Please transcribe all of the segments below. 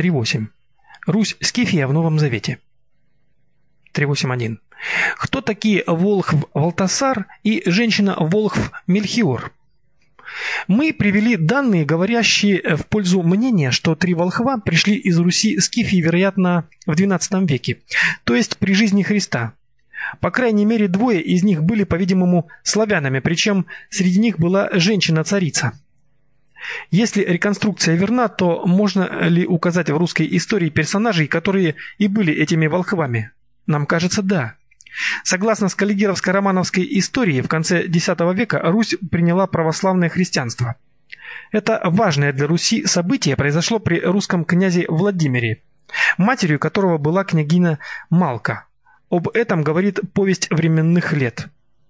3.8. Русь Скифия в Новом Завете. 3.8.1. Кто такие волхв Валтасар и женщина волхв Мельхиор? Мы привели данные, говорящие в пользу мнения, что три волхва пришли из Руси Скифии, вероятно, в XII веке, то есть при жизни Христа. По крайней мере, двое из них были, по-видимому, славянами, причем среди них была женщина-царица. Если реконструкция верна, то можно ли указать в русской истории персонажей, которые и были этими волхвами? Нам кажется, да. Согласно скаллигеровско-романовской истории, в конце X века Русь приняла православное христианство. Это важное для Руси событие произошло при русском князе Владимире, матерью которого была княгиня Малка. Об этом говорит повесть временных лет.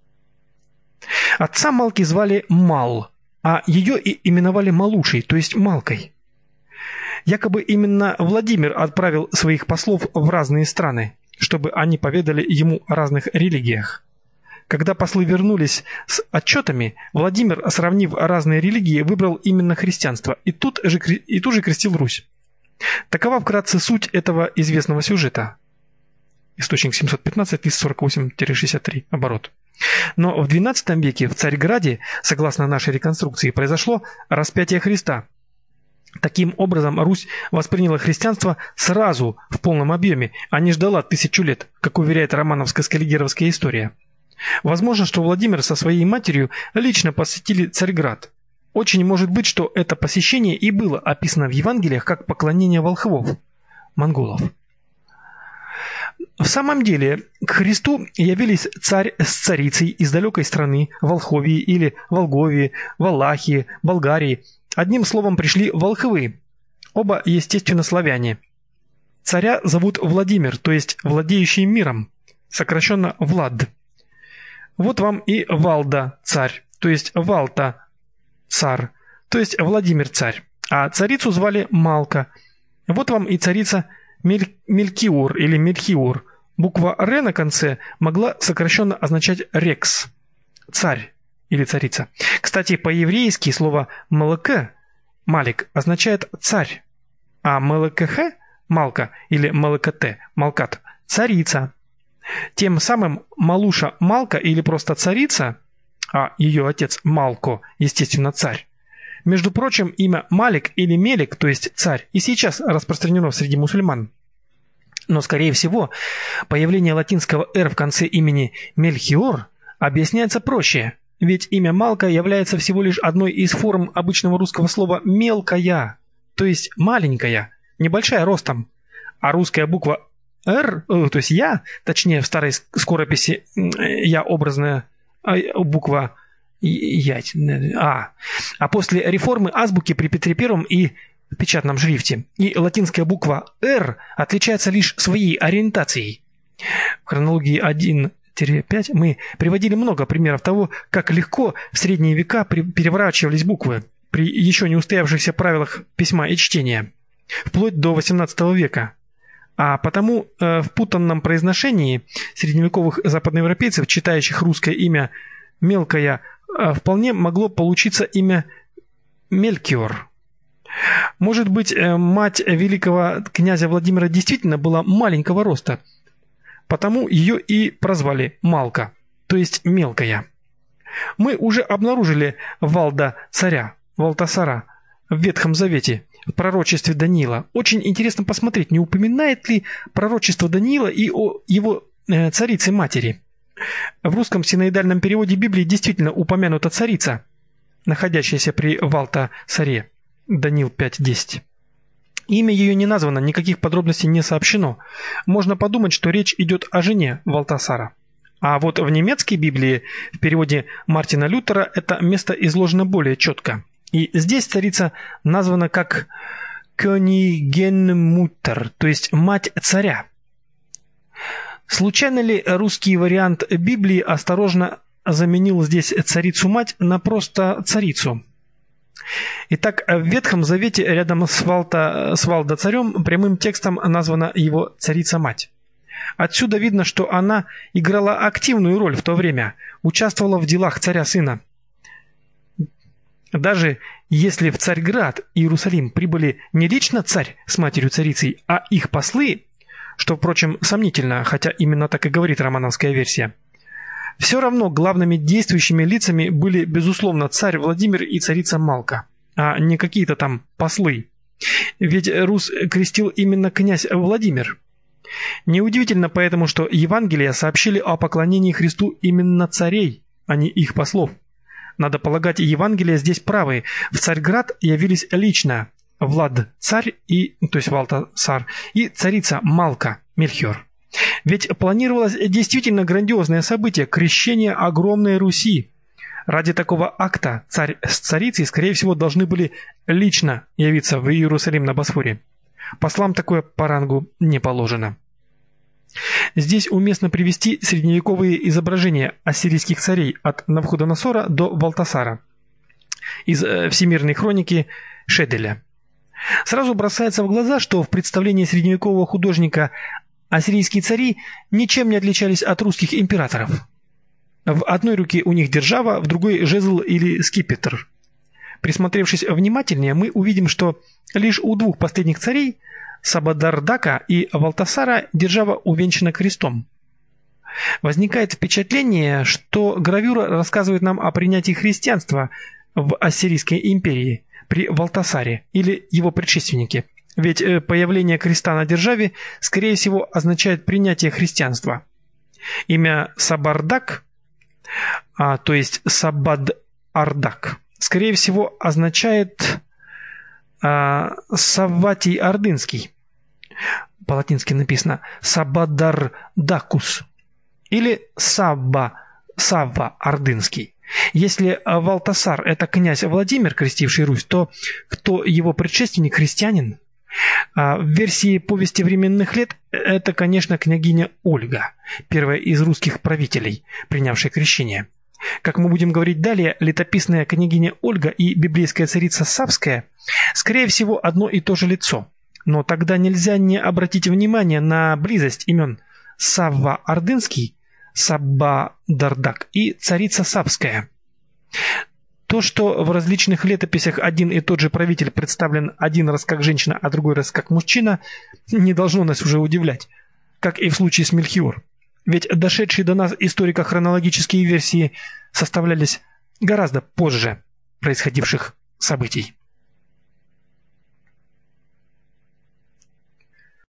Отца Малки звали Мал, а ее и именовали Малушей, то есть Малкой. Якобы именно Владимир отправил своих послов в разные страны, чтобы они поведали ему о разных религиях. Когда послы вернулись с отчетами, Владимир, сравнив разные религии, выбрал именно христианство и тут же крестил Русь. Такова вкратце суть этого известного сюжета. Источник 715, лист 48-63, оборот. Но в XII веке в Царьграде, согласно нашей реконструкции, произошло распятие Христа. Таким образом, Русь восприняла христианство сразу в полном объеме, а не ждала 1000 лет, как уверяет романовско-скаллигеровская история. Возможно, что Владимир со своей матерью лично посетили Царьград. Очень может быть, что это посещение и было описано в Евангелиях как поклонение волхвов, монголов. В самом деле, к Христу явились царь с царицей из далекой страны, Волховии или Волговии, Валахии, Болгарии. Одним словом, пришли волхвы. Оба, естественно, славяне. Царя зовут Владимир, то есть владеющий миром, сокращенно Влад. Вот вам и Валда царь, то есть Валта царь, то есть Владимир царь. А царицу звали Малка. Вот вам и царица Мелькиор или Мельхиор. Буква Р на конце могла сокращенно означать Рекс, царь или царица. Кстати, по-еврейски слово «малк» Малик означает царь, а МЛКХ Малка или МЛКТ Малкат царица. Тем самым Малуша Малка или просто царица, а ее отец Малко, естественно, царь. Между прочим, имя Малик или Мелик, то есть царь, и сейчас распространено среди мусульман. Но, скорее всего, появление латинского «р» в конце имени Мельхиор объясняется проще, ведь имя Малка является всего лишь одной из форм обычного русского слова «мелкая», то есть «маленькая», небольшая ростом, а русская буква «р», то есть «я», точнее в старой скорописи «я» образная буква «ять», а после реформы азбуки при Петре I и в печатном шрифте, и латинская буква «р» отличается лишь своей ориентацией. В хронологии 1-5 мы приводили много примеров того, как легко в средние века переворачивались буквы при еще не устоявшихся правилах письма и чтения, вплоть до XVIII века. А потому в путанном произношении средневековых западноевропейцев, читающих русское имя «мелкая», вполне могло получиться имя Мелькиор. Может быть, мать великого князя Владимира действительно была маленького роста, потому ее и прозвали Малка, то есть мелкая. Мы уже обнаружили Валда царя, Валтасара в Ветхом Завете, в пророчестве Даниила. Очень интересно посмотреть, не упоминает ли пророчество Даниила и о его царице-матери. В русском синоидальном переводе Библии действительно упомянута царица, находящаяся при Валтасаре. Даниил 5.10. Имя ее не названо, никаких подробностей не сообщено. Можно подумать, что речь идет о жене Валтасара. А вот в немецкой Библии, в переводе Мартина Лютера, это место изложено более четко. И здесь царица названа как Königin-Mutter, то есть мать царя. Случайно ли русский вариант Библии осторожно заменил здесь царицу-мать на просто царицу? Итак, в Ветхом Завете рядом с Валда-царем прямым текстом названа его царица-мать. Отсюда видно, что она играла активную роль в то время, участвовала в делах царя-сына. Даже если в Царьград и Иерусалим прибыли не лично царь с матерью-царицей, а их послы, что, впрочем, сомнительно, хотя именно так и говорит романовская версия, все равно главными действующими лицами были, безусловно, царь Владимир и царица Малка, а не какие-то там послы. Ведь Рус крестил именно князь Владимир. Неудивительно поэтому, что Евангелия сообщили о поклонении Христу именно царей, а не их послов. Надо полагать, Евангелия здесь правы. В Царьград явились лично Влад царь, то есть Валтасар, и царица Малка, Мельхиор. Ведь планировалось действительно грандиозное событие – крещение огромной Руси. Ради такого акта царь с царицей, скорее всего, должны были лично явиться в Иерусалим на Босфоре. Послам такое по рангу не положено. Здесь уместно привести средневековые изображения ассирийских царей от Навуходоносора до Валтасара из Всемирной хроники Шеделя. Сразу бросается в глаза, что в представлении средневекового художника ассирийские цари ничем не отличались от русских императоров. В одной руке у них держава, в другой жезл или скипетр. Присмотревшись внимательнее, мы увидим, что лишь у двух последних царей, Сабадардака и Валтасара, держава увенчана крестом. Возникает впечатление, что гравюра рассказывает нам о принятии христианства в Ассирийской империи при Валтасаре или его предшественнике. Ведь появление креста на державе, скорее всего, означает принятие христианства. Имя Сабардак, то есть Сабад-Ардак, скорее всего, означает Савватий Ордынский. По-латински написано Сабадар-Дакус или Савва Ордынский. Если Валтасар – это князь Владимир, крестивший Русь, то кто его предшественник, христианин? В версии повести временных лет это, конечно, княгиня Ольга, первая из русских правителей, принявшая крещение. Как мы будем говорить далее, летописная княгиня Ольга и библейская царица Савская, скорее всего, одно и то же лицо. Но тогда нельзя не обратить внимание на близость имен Савва Ордынский, Сабба-Дардак и царица Савская. То, что в различных летописях один и тот же правитель представлен один раз как женщина, а другой раз как мужчина, не должно нас уже удивлять, как и в случае с Мельхиор. Ведь дошедшие до нас историко-хронологические версии составлялись гораздо позже происходивших событий.